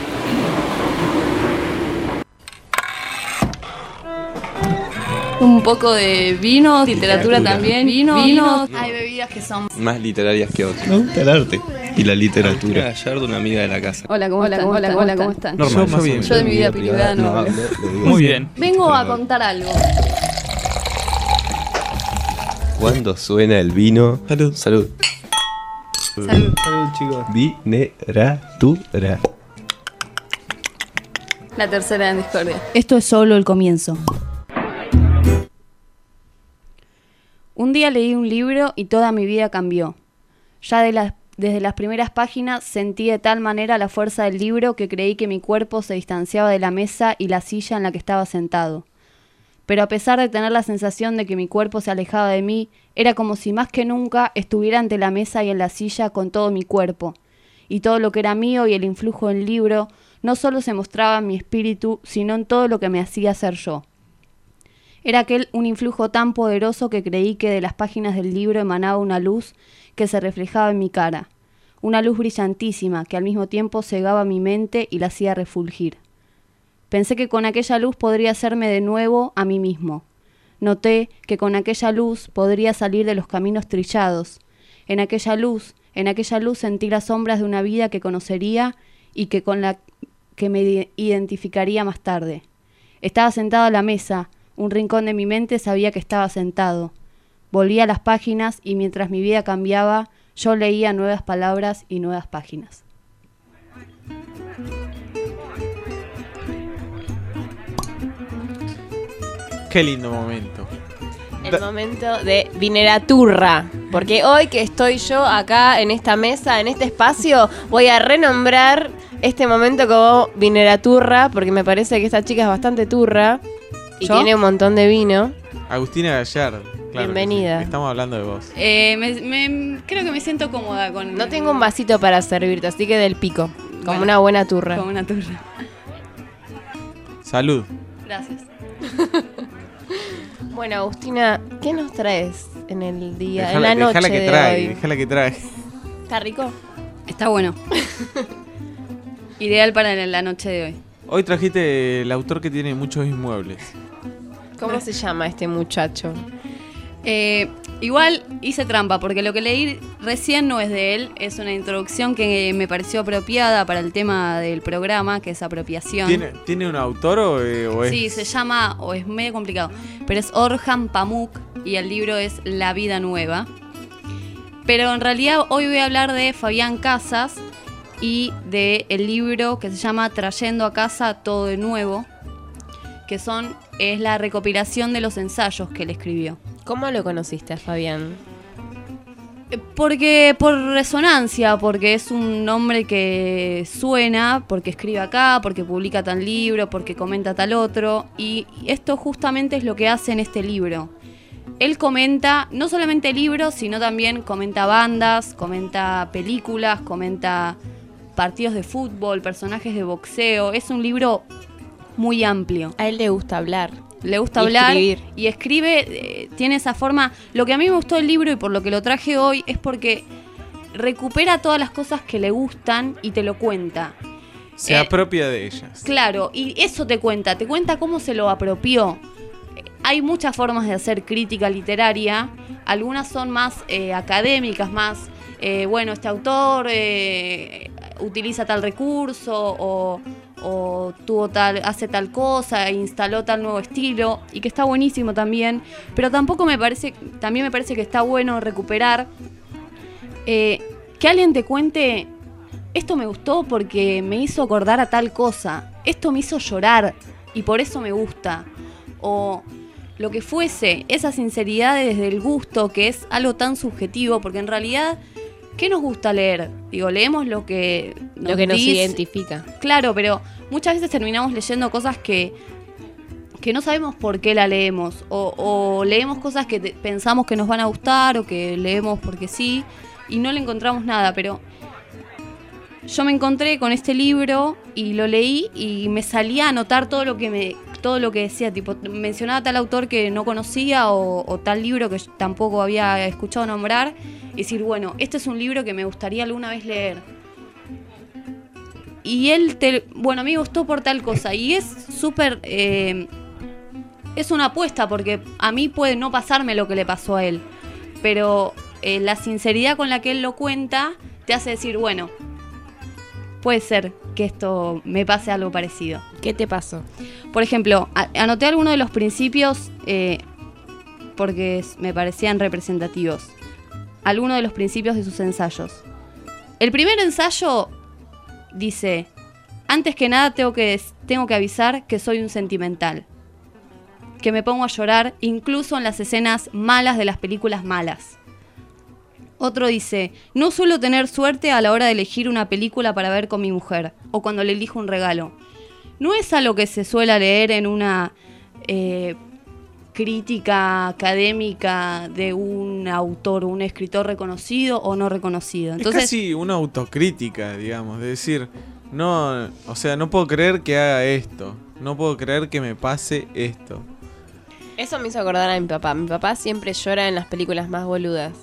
Un poco de vino, literatura también. Vino. Hay bebidas que son más literarias que otras. Me gusta el arte y la literatura. Ayer de una amiga de la casa. Hola, ¿cómo están? Normal, yo bien. Yo de mi vida privada no hablo. Muy bien. Vengo a contar algo. ¿Cuándo suena el vino? Salud. Salud, chicos. Vineratura. La tercera en discordia. Esto es solo el comienzo. Un día leí un libro y toda mi vida cambió. Ya desde las primeras páginas sentí de tal manera la fuerza del libro que creí que mi cuerpo se distanciaba de la mesa y la silla en la que estaba sentado. Pero a pesar de tener la sensación de que mi cuerpo se alejaba de mí, era como si más que nunca estuviera ante la mesa y en la silla con todo mi cuerpo. Y todo lo que era mío y el influjo del libro no solo se mostraba en mi espíritu, sino en todo lo que me hacía ser yo. Era aquel un influjo tan poderoso que creí que de las páginas del libro emanaba una luz que se reflejaba en mi cara. Una luz brillantísima que al mismo tiempo cegaba mi mente y la hacía refulgir. Pensé que con aquella luz podría hacerme de nuevo a mí mismo. Noté que con aquella luz podría salir de los caminos trillados. En aquella luz sentí las sombras de una vida que conocería y que con la que me identificaría más tarde. Estaba sentado a la mesa. Un rincón de mi mente sabía que estaba sentado. Volvía a las páginas y mientras mi vida cambiaba, yo leía nuevas palabras y nuevas páginas. Qué lindo momento. El momento de Vineraturra. Porque hoy que estoy yo acá en esta mesa, en este espacio, voy a renombrar este momento como Vineraturra, porque me parece que esta chica es bastante turra. Y ¿Yo? tiene un montón de vino. Agustina Gallar. Claro, bienvenida. Sí. Estamos hablando de vos. Creo que me siento cómoda con... No tengo un vasito para servirte, así que del pico. Como una buena turra. Como una turra. Salud. Gracias. Bueno, Agustina, ¿qué nos traes en el día, Dejala, en la noche que de trae, hoy? Déjala que trae. ¿Está rico? Está bueno. Ideal para la noche de hoy. Hoy trajiste el autor que tiene muchos inmuebles. ¿Cómo se llama este muchacho? Igual hice trampa, porque lo que leí recién no es de él, es una introducción que me pareció apropiada para el tema del programa, que es apropiación. ¿Tiene un autor o es...? Sí, se llama, o es medio complicado, pero es Orhan Pamuk y el libro es La vida nueva. Pero en realidad hoy voy a hablar de Fabián Casas y de el libro que se llama Trayendo a casa todo de nuevo, que es la recopilación de los ensayos que él escribió. ¿Cómo lo conociste a Fabián? Porque por resonancia, porque es un hombre que suena, porque escribe acá, porque publica tal libro, porque comenta tal otro, y esto justamente es lo que hace en este libro. él comenta no solamente libros, sino también comenta bandas, comenta películas, comenta partidos de fútbol, personajes de boxeo. Es un libro muy amplio. A él le gusta hablar. Le gusta hablar y escribe, tiene esa forma. Lo que a mí me gustó del libro y por lo que lo traje hoy es porque recupera todas las cosas que le gustan y te lo cuenta. Se apropia de ellas. Claro, y eso te cuenta cómo se lo apropió. Hay muchas formas de hacer crítica literaria, algunas son más académicas, más, bueno, este autor utiliza tal recurso o hace tal cosa, instaló tal nuevo estilo, y que está buenísimo también, pero también me parece que está bueno recuperar que alguien te cuente, esto me gustó porque me hizo acordar a tal cosa, esto me hizo llorar y por eso me gusta, o lo que fuese, esa sinceridad desde el gusto, que es algo tan subjetivo, porque en realidad, ¿qué nos gusta leer? Digo, leemos lo que nos identifica. Claro, pero muchas veces terminamos leyendo cosas que no sabemos por qué la leemos, o leemos cosas que pensamos que nos van a gustar, o que leemos porque sí, y no le encontramos nada, pero yo me encontré con este libro y lo leí y me salía a anotar todo lo que decía, tipo, mencionaba tal autor que no conocía o tal libro que tampoco había escuchado nombrar, y decir, bueno, este es un libro que me gustaría alguna vez leer. Y a mí me gustó por tal cosa, y es súper, es una apuesta, porque a mí puede no pasarme lo que le pasó a él, pero la sinceridad con la que él lo cuenta te hace decir, bueno, puede ser que esto me pase algo parecido. ¿Qué te pasó? Por ejemplo, anoté algunos de los principios porque me parecían representativos. Algunos de los principios de sus ensayos. El primer ensayo dice: antes que nada tengo que avisar que soy un sentimental, que me pongo a llorar incluso en las escenas malas de las películas malas. Otro dice: no suelo tener suerte a la hora de elegir una película para ver con mi mujer, o cuando le elijo un regalo. No es algo que se suele leer en una crítica académica de un autor, un escritor reconocido o no reconocido. Entonces, es casi una autocrítica, digamos, de decir, no, o sea, no puedo creer que haga esto, no puedo creer que me pase esto. Eso me hizo acordar a mi papá. Mi papá siempre llora en las películas más boludas.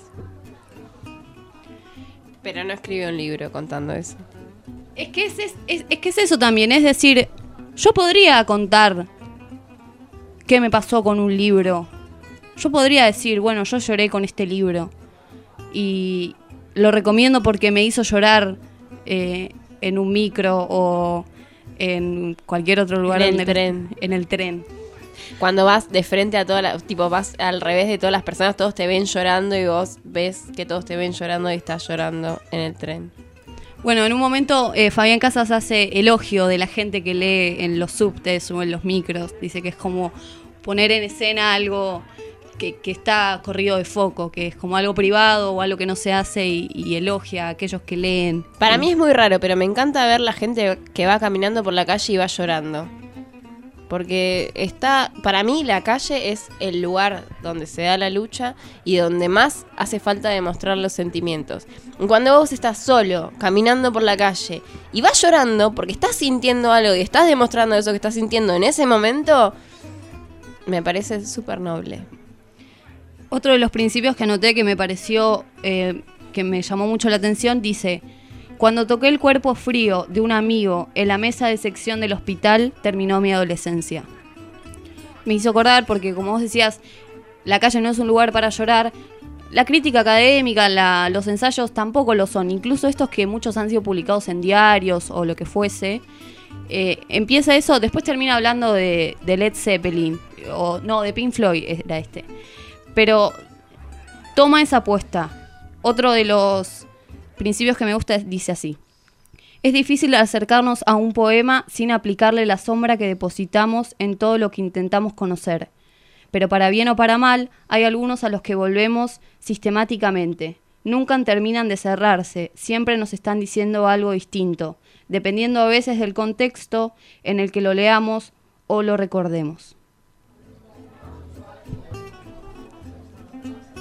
Pero no escribió un libro contando eso. Es que es eso también, es decir, yo podría contar qué me pasó con un libro. Yo podría decir, bueno, yo lloré con este libro y lo recomiendo porque me hizo llorar en un micro o en cualquier otro lugar. En el tren. Cuando vas de frente a todas vas al revés de todas las personas, todos te ven llorando y vos ves que todos te ven llorando y estás llorando en el tren. Bueno, en un momento Fabián Casas hace elogio de la gente que lee en los subtes o en los micros. Dice que es como poner en escena algo que está corrido de foco, que es como algo privado o algo que no se hace, y elogia a aquellos que leen. Para mí es muy raro, pero me encanta ver la gente que va caminando por la calle y va llorando. Porque para mí la calle es el lugar donde se da la lucha y donde más hace falta demostrar los sentimientos. Cuando vos estás solo, caminando por la calle y vas llorando porque estás sintiendo algo y estás demostrando eso que estás sintiendo en ese momento, me parece súper noble. Otro de los principios que anoté que me pareció, que me llamó mucho la atención, dice: cuando toqué el cuerpo frío de un amigo en la mesa de sección del hospital, terminó mi adolescencia. Me hizo acordar porque, como vos decías, la calle no es un lugar para llorar. La crítica académica, los ensayos tampoco lo son. Incluso estos que muchos han sido publicados en diarios o lo que fuese. Empieza eso, después termina hablando de Led Zeppelin. De Pink Floyd era este. Pero toma esa apuesta. Otro de los principios que me gusta dice así: es difícil acercarnos a un poema sin aplicarle la sombra que depositamos en todo lo que intentamos conocer, pero para bien o para mal hay algunos a los que volvemos sistemáticamente. Nunca terminan de cerrarse, siempre nos están diciendo algo distinto, dependiendo a veces del contexto en el que lo leamos o lo recordemos.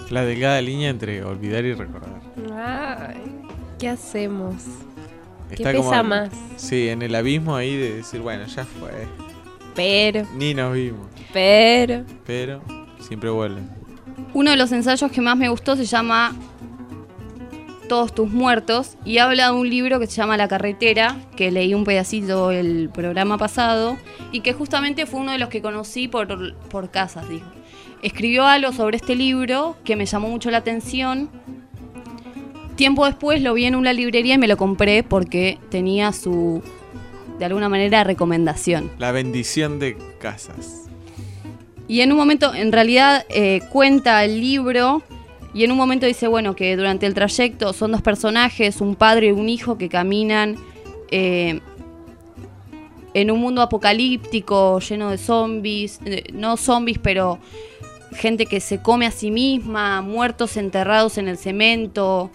La delgada línea entre olvidar y recordar. Ay, ¿qué hacemos? Está ¿Qué pesa como, más? Sí, en el abismo ahí de decir, bueno, ya fue. Pero. Ni nos vimos. Pero siempre vuelven. Uno de los ensayos que más me gustó se llama Todos tus muertos y habla de un libro que se llama La carretera, que leí un pedacito el programa pasado y que justamente fue uno de los que conocí por Casas, dijo. Escribió algo sobre este libro que me llamó mucho la atención. Tiempo después lo vi en una librería y me lo compré porque tenía su, de alguna manera, recomendación. La bendición de Casas. Y en un momento, en realidad, cuenta el libro y en un momento dice, bueno, que durante el trayecto son dos personajes, un padre y un hijo que caminan en un mundo apocalíptico lleno de zombies, no zombies, pero gente que se come a sí misma, muertos enterrados en el cemento.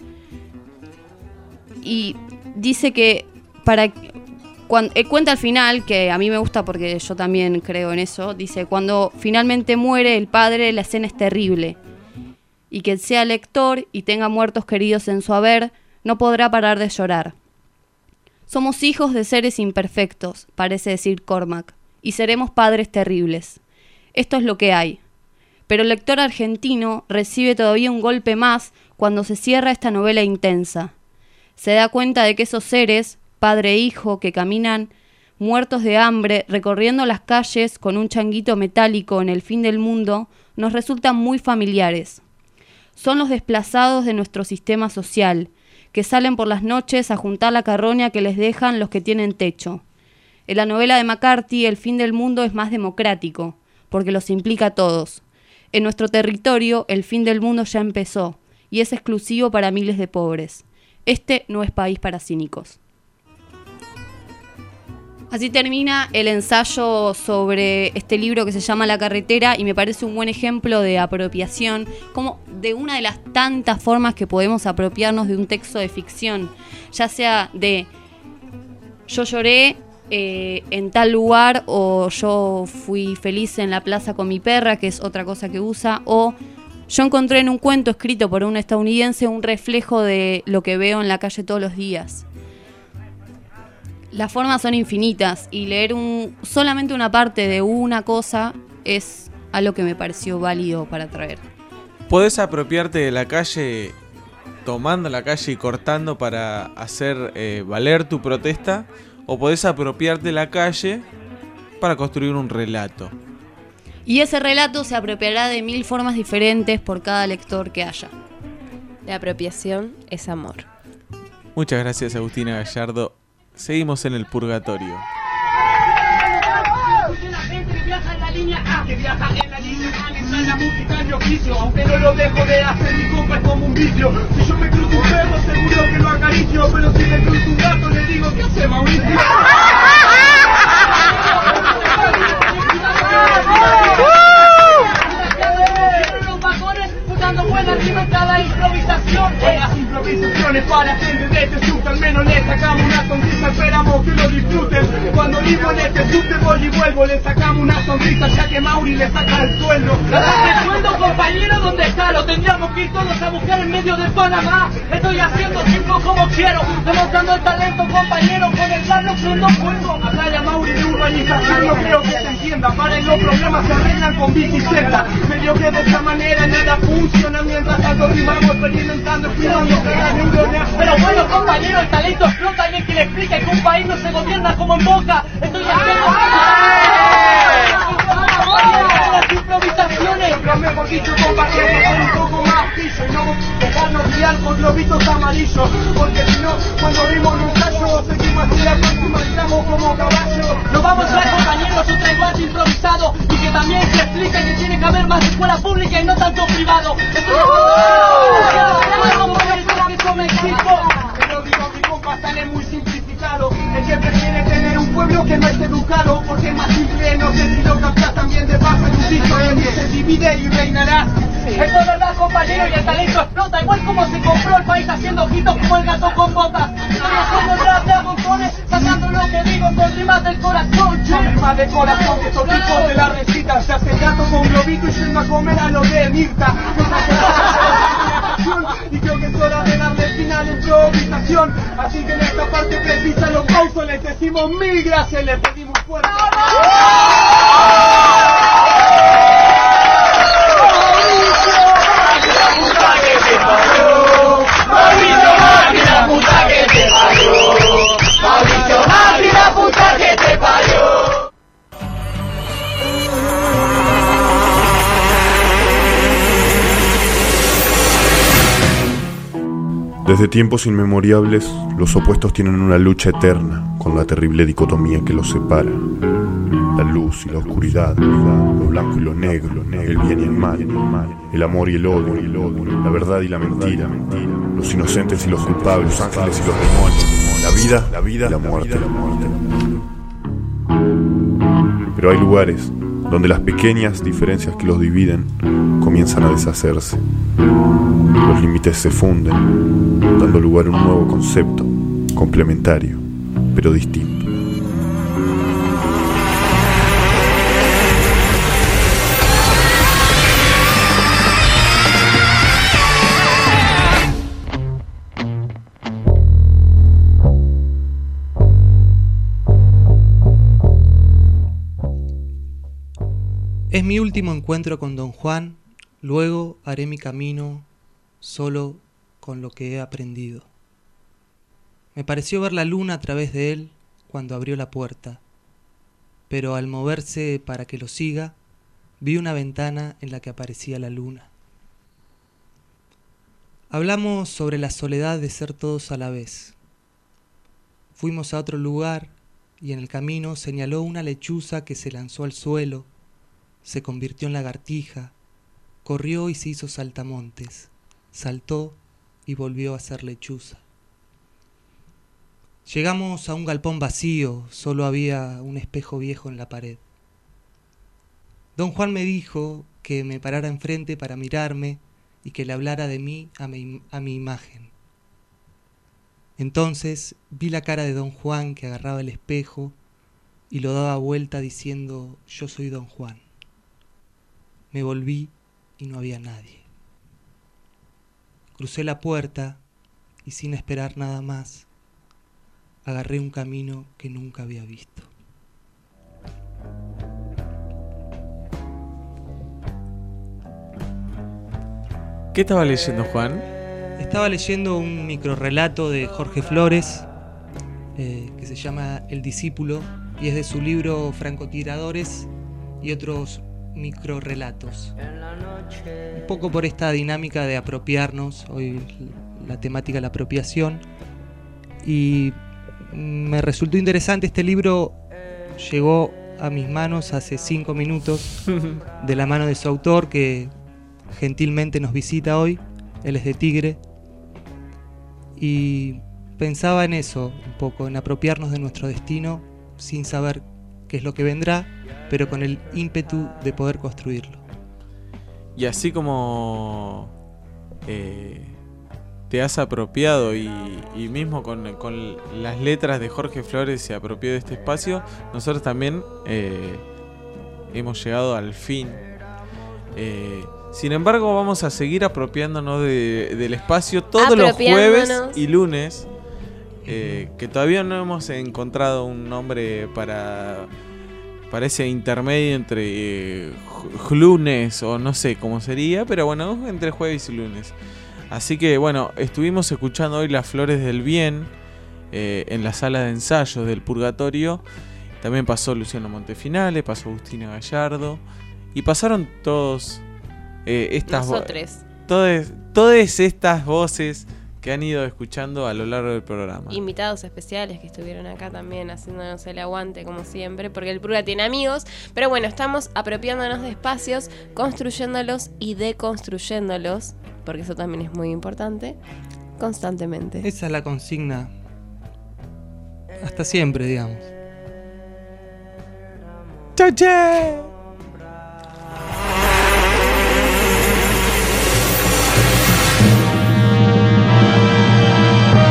Y dice que cuando cuenta al final, que a mí me gusta porque yo también creo en eso, dice, cuando finalmente muere el padre, la escena es terrible. Y quien sea lector y tenga muertos queridos en su haber, no podrá parar de llorar. Somos hijos de seres imperfectos, parece decir Cormac, y seremos padres terribles. Esto es lo que hay. Pero el lector argentino recibe todavía un golpe más cuando se cierra esta novela intensa. Se da cuenta de que esos seres, padre e hijo, que caminan muertos de hambre, recorriendo las calles con un changuito metálico en el fin del mundo, nos resultan muy familiares. Son los desplazados de nuestro sistema social, que salen por las noches a juntar la carroña que les dejan los que tienen techo. En la novela de McCarthy, el fin del mundo es más democrático, porque los implica a todos. En nuestro territorio, el fin del mundo ya empezó, y es exclusivo para miles de pobres. Este no es país para cínicos. Así termina el ensayo sobre este libro que se llama La carretera y me parece un buen ejemplo de apropiación, como de una de las tantas formas que podemos apropiarnos de un texto de ficción, ya sea de yo lloré en tal lugar o yo fui feliz en la plaza con mi perra, que es otra cosa que usa, o yo encontré en un cuento escrito por un estadounidense un reflejo de lo que veo en la calle todos los días. Las formas son infinitas y leer solamente una parte de una cosa es algo que me pareció válido para traer. ¿Podés apropiarte de la calle tomando la calle y cortando para hacer valer tu protesta? ¿O podés apropiarte de la calle para construir un relato? Y ese relato se apropiará de 1000 formas diferentes por cada lector que haya. La apropiación es amor. Muchas gracias, Agustina Gallardo. Seguimos en el purgatorio. Aunque no lo dejo de hacer, mi compa es como un vicio. Si yo me cruzo un perro, seguro que lo acaricio. Pero si me cruzo un gato, le digo, ¿qué hace, Mauricio? Los vagones dando buena libertad a improvisación. Las improvisaciones para gente de este subte, al menos le sacamos una sonrisa, esperamos que lo disfruten. Cuando vivo en este subte voy y vuelvo, le sacamos una sonrisa ya que Mauri le saca el sueldo. El sueldo, compañero, ¿dónde está? Lo tendríamos que ir todos a buscar en medio de Panamá. Estoy haciendo circo como quiero, demostrando el talento, compañero, con el plano que no puedo. Hablarle a Mauri de urbanización, no creo que se entienda. Paren, los problemas se arreglan con bicicleta. Medio que de esta manera nada funciona, mientras tanto rimamos experimentando, cuidando cada neurona. Pero bueno, compañero, el talento explota. Alguien que le explique que un país no se gobierna como en Boca. Estoy haciendo las improvisaciones, pero mejor dicho, compañero, con un poco más piso y no dejarnos guiar por globitos amarillos, porque si no, cuando rimos un callo, seguimos así la próxima, entramos como caballo. Nos vamos a ver, compañeros, un traigo improvisado y que también se explica que tiene que haber más escuela pública y no tanto privado. Pero digo, mi compa sale muy simplificado. El que prefiere tener un pueblo que no es educado, porque es más simple, no sé si lo captas también de paso en un disco donde se divide y reinarás. Esto es verdad, compañero, y el talento explota, igual como se compró el país haciendo ojitos como el gato con botas. Estoy haciendo el rap de amontones, sacando lo que digo con rimas del corazón. alma de corazón, que estos tipos de la recita se hacen gato con globito y se va a comer a lo de Mirta. Y creo que es hora de darle final a improvisación. Así que en esta parte precisa los pausos les decimos mil gracias y les pedimos fuerte. Desde tiempos inmemoriales, los opuestos tienen una lucha eterna con la terrible dicotomía que los separa. La luz y la oscuridad, lo blanco y lo negro, el bien y el mal, el amor y el odio, la verdad y la mentira, los inocentes y los culpables, los ángeles y los demonios, la vida y la muerte. Pero hay lugares donde las pequeñas diferencias que los dividen comienzan a deshacerse. Los límites se funden, dando lugar a un nuevo concepto, complementario, pero distinto. Es mi último encuentro con Don Juan, luego haré mi camino solo con lo que he aprendido. Me pareció ver la luna a través de él cuando abrió la puerta, pero al moverse para que lo siga, vi una ventana en la que aparecía la luna. Hablamos sobre la soledad de ser todos a la vez. Fuimos a otro lugar y en el camino señaló una lechuza que se lanzó al suelo, se convirtió en lagartija, corrió y se hizo saltamontes, saltó y volvió a ser lechuza. Llegamos a un galpón vacío, solo había un espejo viejo en la pared. Don Juan me dijo que me parara enfrente para mirarme y que le hablara de mí a mi imagen. Entonces vi la cara de Don Juan que agarraba el espejo y lo daba vuelta diciendo: yo soy Don Juan. Me volví y no había nadie. Crucé la puerta y sin esperar nada más, agarré un camino que nunca había visto. ¿Qué estaba leyendo, Juan? Estaba leyendo un microrrelato de Jorge Flores que se llama El Discípulo y es de su libro Francotiradores y otros microrrelatos. Un poco por esta dinámica de apropiarnos, hoy la temática de la apropiación, y me resultó interesante. Este libro llegó a mis manos hace 5 minutos de la mano de su autor, que gentilmente nos visita hoy. Él es de Tigre y pensaba en eso un poco, en apropiarnos de nuestro destino sin saber qué es lo que vendrá, pero con el ímpetu de poder construirlo. Y así como te has apropiado y mismo con las letras de Jorge Flores se apropió de este espacio, nosotros también hemos llegado al fin. Sin embargo, vamos a seguir apropiándonos del espacio todos los jueves y lunes, que todavía no hemos encontrado un nombre para ese intermedio entre lunes o no sé cómo sería, pero bueno, entre jueves y lunes. Así que bueno, estuvimos escuchando hoy Las Flores del Bien en la sala de ensayos del Purgatorio. También pasó Luciano Montefinale, pasó Agustina Gallardo y pasaron todas estas voces que han ido escuchando a lo largo del programa. Invitados especiales que estuvieron acá también haciéndonos el aguante como siempre, porque el Purga tiene amigos. Pero bueno, estamos apropiándonos de espacios, construyéndolos y deconstruyéndolos, porque eso también es muy importante, constantemente. Esa es la consigna. Hasta siempre, digamos. ¡Chau, che!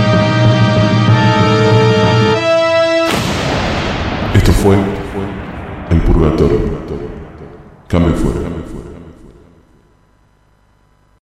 Esto fue en purgatorio. Cambio fuera.